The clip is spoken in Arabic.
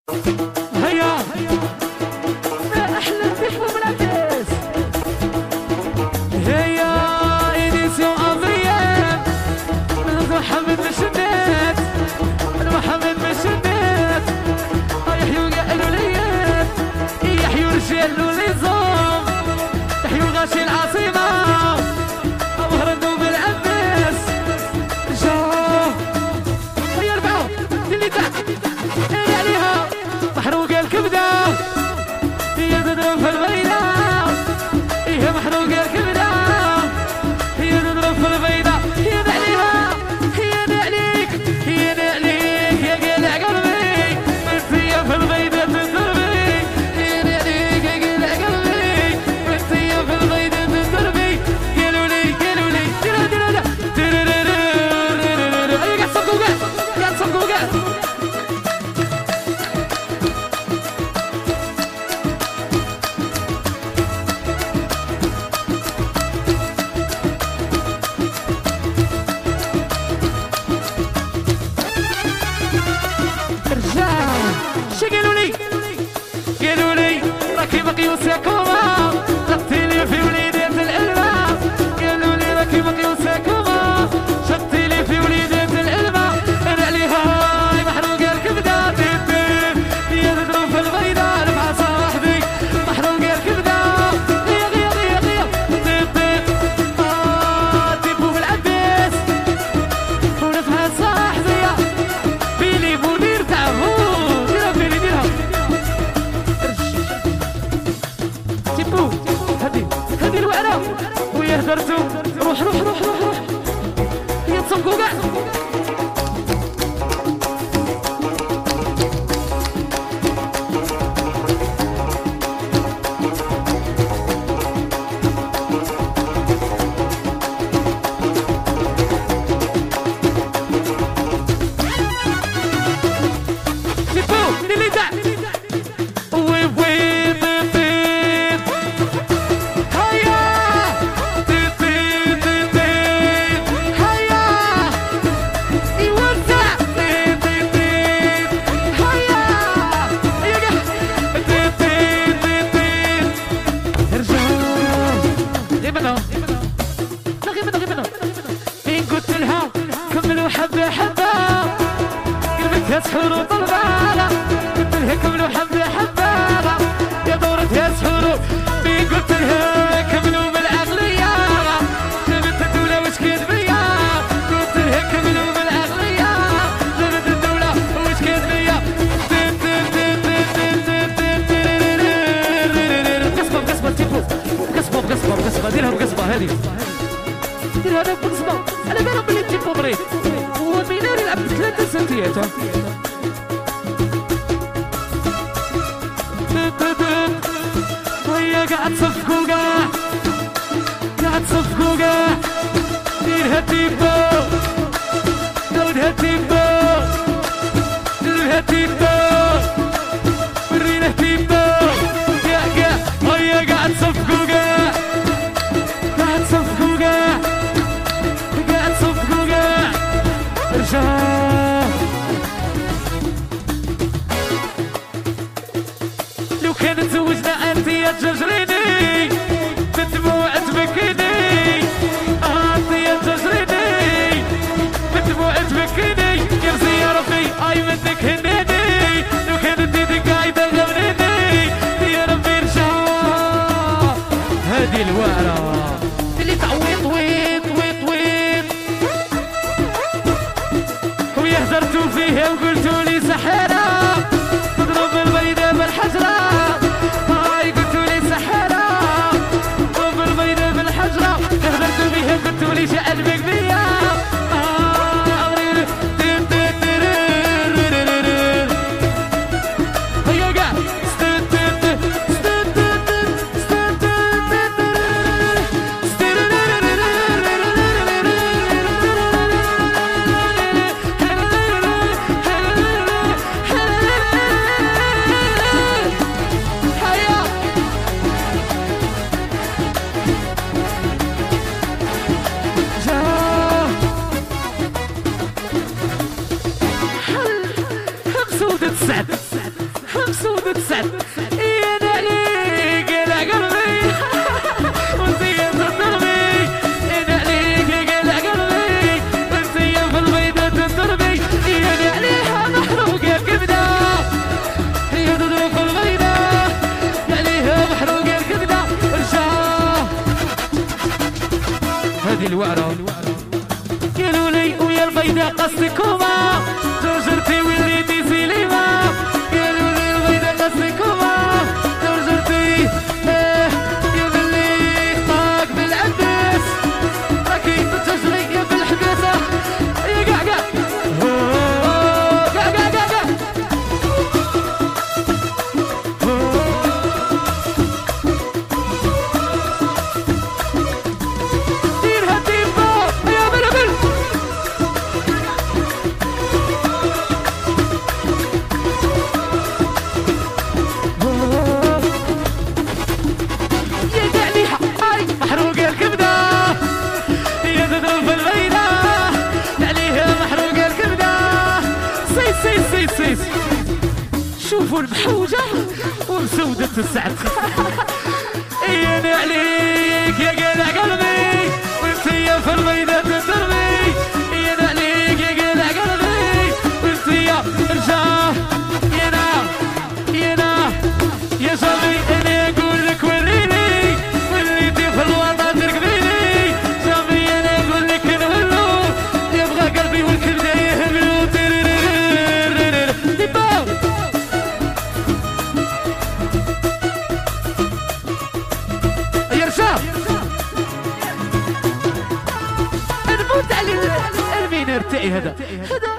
هيا ما احلى الضيف ومنافس. هيا إديسيون أضريان محمد مشنات محمد مشنات. يحيوا قالوا ليات يحيوا رجال وليزوم يحيوا غاشي العاصمة أبو هرندو بالعباس جاو. هيا أربعة اللي تحت اللي عليها محروقة الكبدة هي تضرب في البيضة هي محروقة الكبدة هي تضرب في البيضة هي عليها هي عليك هي عليك يا قلع قلبي انت يا في البيضة تضربي هي عليك يا قلع قلبي انت يا في البيضة تضربي. قالوا لي ديروا قاعد صفقوا قاعد صفقوا قاعد. قالوا لي راكي مقيوسة كوما شقتي لي في وليدات الألمة. قالوا لي راكي مقيوسة كوما شقتي لي في وليدات الألمة. أنا عليها محروقة الكبدة هي تضرب في البيضة رفعة صاحبي محروقة الكبدة هي تيبو بالعباس ورفعة صاحبي بيلي مدير تعبو ديرها تيبو هذه الوعرة ويا هدرتو روح هي تصفقوا كاع. تيبو اللي دع حبة حبة قلبك سحور وطلبانة قلت لها كملوا حبة حبة يا دورة يا سحور مين قلت لها كملوا بالعقلية جبت الدولة وش كانت بيا قلت لها كملوا بالعقلية جبت الدولة وش كانت بيا. قصبة تيبو قصبة ديرها بقصبة هذه دير هذا بقصبة. أنا بعرف بلي تيبو مريض هو بينار يلعب ب3 سنتيات. هيا قاعد صفقوا قاع ديرها تيبو داودها تيبو ديرها تيبو ورينا تيبو قاع هيا قاعد صفقوا قاع لو كان تزوجنا انت يا تجريني بتبوع تبكيني انت يا تجريني بتبوع تبكيني يرزي يا ربي اي منك هنيني لو كانت ايدك قايدة غمريني يا ربي رجع. هذه الوعرة اللي تعويض ويط هدرتوا فيها وقلتوا لي سحرة تضرب البيضة بالحجرة هاي قلتوا لي سحرة شوفوا المحوجة ومسودة السعد. انا عليك يا قلع قلبي وانت يا في البيضة تدربي. انا عليك يا قلع قلبي وانت يا رجاه. يا صبي انا اقول لك وريني وليتي في الوطن تركبيني. صبي انا اقول لك نولو يبغى قلبي والكل جاي يهبلو. يا رجال نموت على المين ارتئي هذا